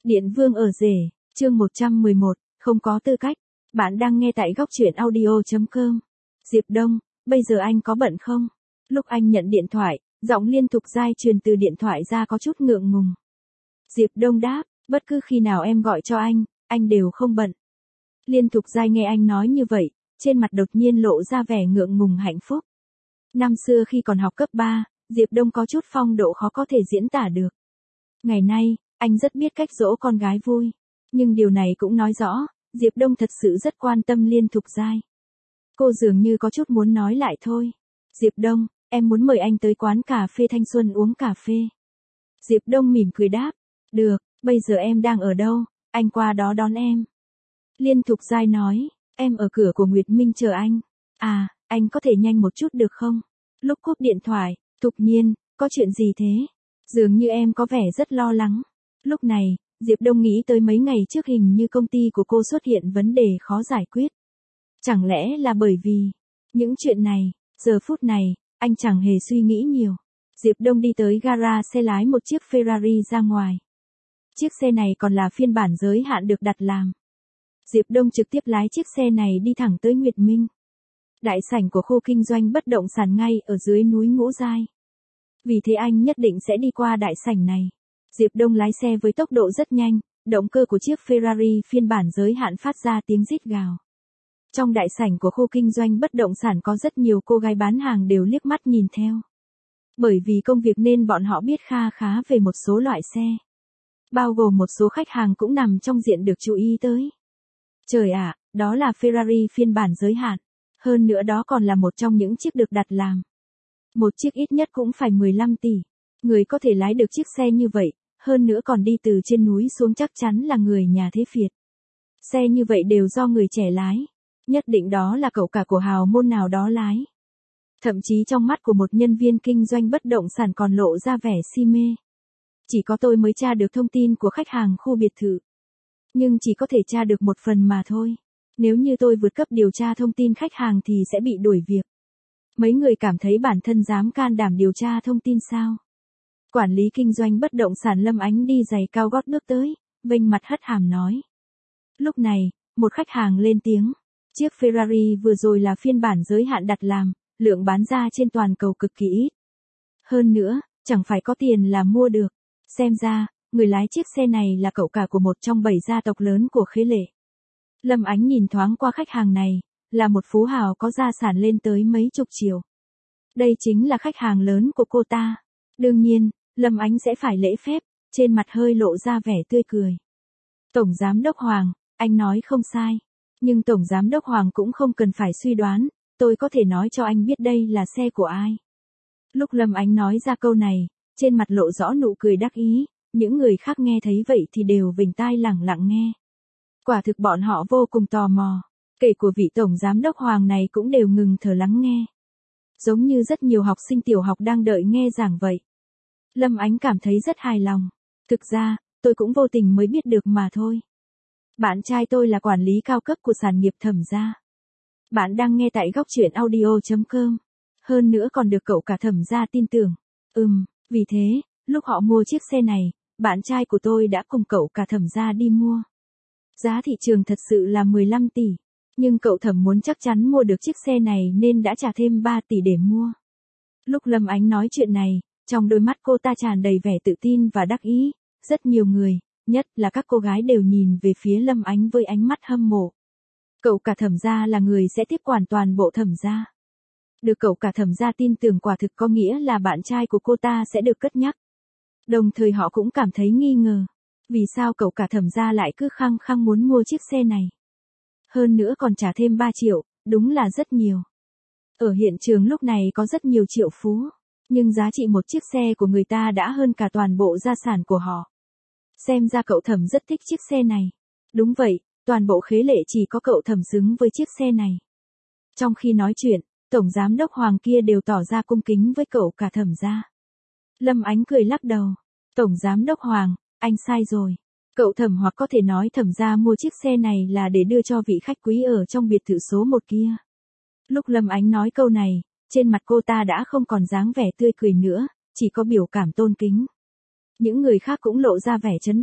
Điện Vương ở rể, chương 111, không có tư cách. Bạn đang nghe tại góc truyện audio.com. Diệp Đông, bây giờ anh có bận không? Lúc anh nhận điện thoại, giọng Liên Thục Giai truyền từ điện thoại ra có chút ngượng ngùng. Diệp Đông đáp, bất cứ khi nào em gọi cho anh đều không bận. Liên Thục Giai nghe anh nói như vậy, trên mặt đột nhiên lộ ra vẻ ngượng ngùng hạnh phúc. Năm xưa khi còn học cấp 3, Diệp Đông có chút phong độ khó có thể diễn tả được. Ngày nay, anh rất biết cách dỗ con gái vui. Nhưng điều này cũng nói rõ, Diệp Đông thật sự rất quan tâm Liên Thục Giai. Cô dường như có chút muốn nói lại thôi. Diệp Đông, em muốn mời anh tới quán cà phê Thanh Xuân uống cà phê. Diệp Đông mỉm cười đáp. Được, bây giờ em đang ở đâu, anh qua đó đón em. Liên Thục Giai nói, em ở cửa của Nguyệt Minh chờ anh. À, anh có thể nhanh một chút được không? Lúc cúp điện thoại, Thục Nhiên, có chuyện gì thế? Dường như em có vẻ rất lo lắng. Lúc này, Diệp Đông nghĩ tới mấy ngày trước hình như công ty của cô xuất hiện vấn đề khó giải quyết. Chẳng lẽ là bởi vì những chuyện này, giờ phút này, anh chẳng hề suy nghĩ nhiều. Diệp Đông đi tới gara xe lái một chiếc Ferrari ra ngoài. Chiếc xe này còn là phiên bản giới hạn được đặt làm. Diệp Đông trực tiếp lái chiếc xe này đi thẳng tới Nguyệt Minh. Đại sảnh của khu kinh doanh bất động sản ngay ở dưới núi Ngũ Giai. Vì thế anh nhất định sẽ đi qua đại sảnh này. Diệp Đông lái xe với tốc độ rất nhanh, động cơ của chiếc Ferrari phiên bản giới hạn phát ra tiếng rít gào. Trong đại sảnh của khu kinh doanh bất động sản có rất nhiều cô gái bán hàng đều liếc mắt nhìn theo. Bởi vì công việc nên bọn họ biết kha khá về một số loại xe. Bao gồm một số khách hàng cũng nằm trong diện được chú ý tới. Trời ạ, đó là Ferrari phiên bản giới hạn. Hơn nữa đó còn là một trong những chiếc được đặt làm. Một chiếc ít nhất cũng phải 15 tỷ. Người có thể lái được chiếc xe như vậy, hơn nữa còn đi từ trên núi xuống chắc chắn là người nhà thế Việt. Xe như vậy đều do người trẻ lái. Nhất định đó là cậu cả của hào môn nào đó lái. Thậm chí trong mắt của một nhân viên kinh doanh bất động sản còn lộ ra vẻ si mê. Chỉ có tôi mới tra được thông tin của khách hàng khu biệt thự. Nhưng chỉ có thể tra được một phần mà thôi. Nếu như tôi vượt cấp điều tra thông tin khách hàng thì sẽ bị đuổi việc. Mấy người cảm thấy bản thân dám can đảm điều tra thông tin sao? Quản lý kinh doanh bất động sản Lâm Ánh đi giày cao gót bước tới, vênh mặt hất hàm nói. Lúc này, một khách hàng lên tiếng. Chiếc Ferrari vừa rồi là phiên bản giới hạn đặt làm, lượng bán ra trên toàn cầu cực kỳ ít. Hơn nữa, chẳng phải có tiền là mua được. Xem ra, người lái chiếc xe này là cậu cả của một trong 7 gia tộc lớn của Khế Lệ. Lâm Ánh nhìn thoáng qua khách hàng này, là một phú hào có gia sản lên tới mấy chục triệu. Đây chính là khách hàng lớn của cô ta. Đương nhiên, Lâm Ánh sẽ phải lễ phép, trên mặt hơi lộ ra vẻ tươi cười. Tổng Giám đốc Hoàng, anh nói không sai. Nhưng Tổng Giám đốc Hoàng cũng không cần phải suy đoán, tôi có thể nói cho anh biết đây là xe của ai. Lúc Lâm Ánh nói ra câu này, trên mặt lộ rõ nụ cười đắc ý, những người khác nghe thấy vậy thì đều vểnh tai lẳng lặng nghe. Quả thực bọn họ vô cùng tò mò, kể của vị Tổng Giám đốc Hoàng này cũng đều ngừng thở lắng nghe. Giống như rất nhiều học sinh tiểu học đang đợi nghe giảng vậy. Lâm Ánh cảm thấy rất hài lòng. Thực ra, tôi cũng vô tình mới biết được mà thôi. Bạn trai tôi là quản lý cao cấp của sản nghiệp Thẩm gia. Bạn đang nghe tại góc truyện audio.com. Hơn nữa còn được cậu cả Thẩm gia tin tưởng. Vì thế, lúc họ mua chiếc xe này, bạn trai của tôi đã cùng cậu cả Thẩm gia đi mua. Giá thị trường thật sự là 15 tỷ. Nhưng cậu Thẩm muốn chắc chắn mua được chiếc xe này nên đã trả thêm 3 tỷ để mua. Lúc Lâm Ánh nói chuyện này, trong đôi mắt cô ta tràn đầy vẻ tự tin và đắc ý. Rất nhiều người, nhất là các cô gái đều nhìn về phía Lâm Ánh với ánh mắt hâm mộ. Cậu cả Thẩm gia là người sẽ tiếp quản toàn bộ Thẩm gia. Được cậu cả Thẩm gia tin tưởng quả thực có nghĩa là bạn trai của cô ta sẽ được cất nhắc. Đồng thời họ cũng cảm thấy nghi ngờ. Vì sao cậu cả Thẩm gia lại cứ khăng khăng muốn mua chiếc xe này? Hơn nữa còn trả thêm 3 triệu, đúng là rất nhiều. Ở hiện trường lúc này có rất nhiều triệu phú. Nhưng giá trị một chiếc xe của người ta đã hơn cả toàn bộ gia sản của họ. Xem ra cậu Thẩm rất thích chiếc xe này. Đúng vậy, toàn bộ Khế Lệ chỉ có cậu Thẩm xứng với chiếc xe này. Trong khi nói chuyện, Tổng Giám đốc Hoàng kia đều tỏ ra cung kính với cậu cả Thẩm gia. Lâm Ánh cười lắc đầu. Tổng Giám đốc Hoàng, anh sai rồi. Cậu Thẩm hoặc có thể nói Thẩm gia mua chiếc xe này là để đưa cho vị khách quý ở trong biệt thự số 1 kia. Lúc Lâm Ánh nói câu này, trên mặt cô ta đã không còn dáng vẻ tươi cười nữa, chỉ có biểu cảm tôn kính. Những người khác cũng lộ ra vẻ chấn động,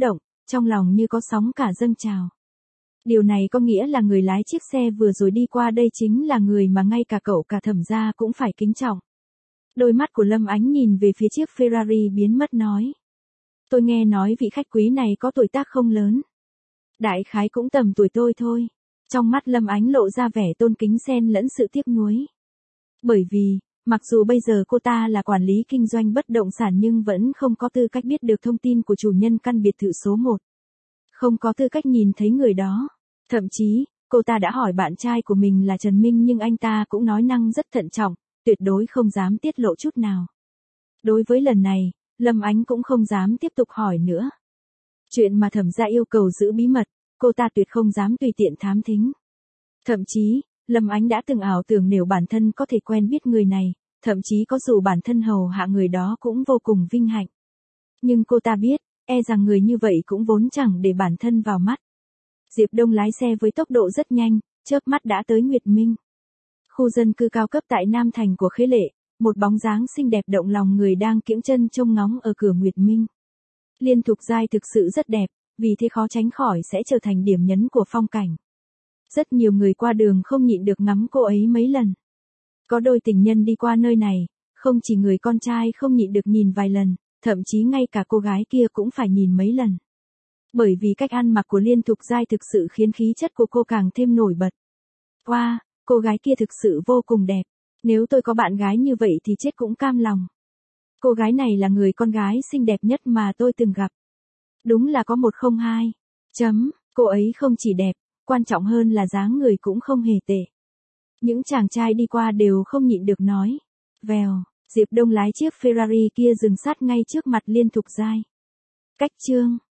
trong lòng như có sóng cả dâng trào. Điều này có nghĩa là người lái chiếc xe vừa rồi đi qua đây chính là người mà ngay cả cậu cả Thẩm gia cũng phải kính trọng. Đôi mắt của Lâm Ánh nhìn về phía chiếc Ferrari biến mất nói. Tôi nghe nói vị khách quý này có tuổi tác không lớn. Đại khái cũng tầm tuổi tôi thôi. Trong mắt Lâm Ánh lộ ra vẻ tôn kính xen lẫn sự tiếc nuối. Bởi vì, mặc dù bây giờ cô ta là quản lý kinh doanh bất động sản nhưng vẫn không có tư cách biết được thông tin của chủ nhân căn biệt thự số 1. Không có tư cách nhìn thấy người đó. Thậm chí, cô ta đã hỏi bạn trai của mình là Trần Minh nhưng anh ta cũng nói năng rất thận trọng, tuyệt đối không dám tiết lộ chút nào. Đối với lần này, Lâm Ánh cũng không dám tiếp tục hỏi nữa. Chuyện mà Thẩm gia yêu cầu giữ bí mật, cô ta tuyệt không dám tùy tiện thám thính. Thậm chí, Lâm Ánh đã từng ảo tưởng nếu bản thân có thể quen biết người này, thậm chí có dù bản thân hầu hạ người đó cũng vô cùng vinh hạnh. Nhưng cô ta biết, e rằng người như vậy cũng vốn chẳng để bản thân vào mắt. Diệp Đông lái xe với tốc độ rất nhanh, chớp mắt đã tới Nguyệt Minh. Khu dân cư cao cấp tại Nam Thành của Khế Lệ, một bóng dáng xinh đẹp động lòng người đang kiễng chân trông ngóng ở cửa Nguyệt Minh. Liên Thục Giai thực sự rất đẹp, vì thế khó tránh khỏi sẽ trở thành điểm nhấn của phong cảnh. Rất nhiều người qua đường không nhịn được ngắm cô ấy mấy lần. Có đôi tình nhân đi qua nơi này, không chỉ người con trai không nhịn được nhìn vài lần, thậm chí ngay cả cô gái kia cũng phải nhìn mấy lần. Bởi vì cách ăn mặc của Liên Thục Giai thực sự khiến khí chất của cô càng thêm nổi bật. Wow, cô gái kia thực sự vô cùng đẹp. Nếu tôi có bạn gái như vậy thì chết cũng cam lòng. Cô gái này là người con gái xinh đẹp nhất mà tôi từng gặp. Đúng là có 102. Cô ấy không chỉ đẹp, quan trọng hơn là dáng người cũng không hề tệ. Những chàng trai đi qua đều không nhịn được nói. Vèo, Diệp Đông lái chiếc Ferrari kia dừng sát ngay trước mặt Liên Thục Giai. Cách chương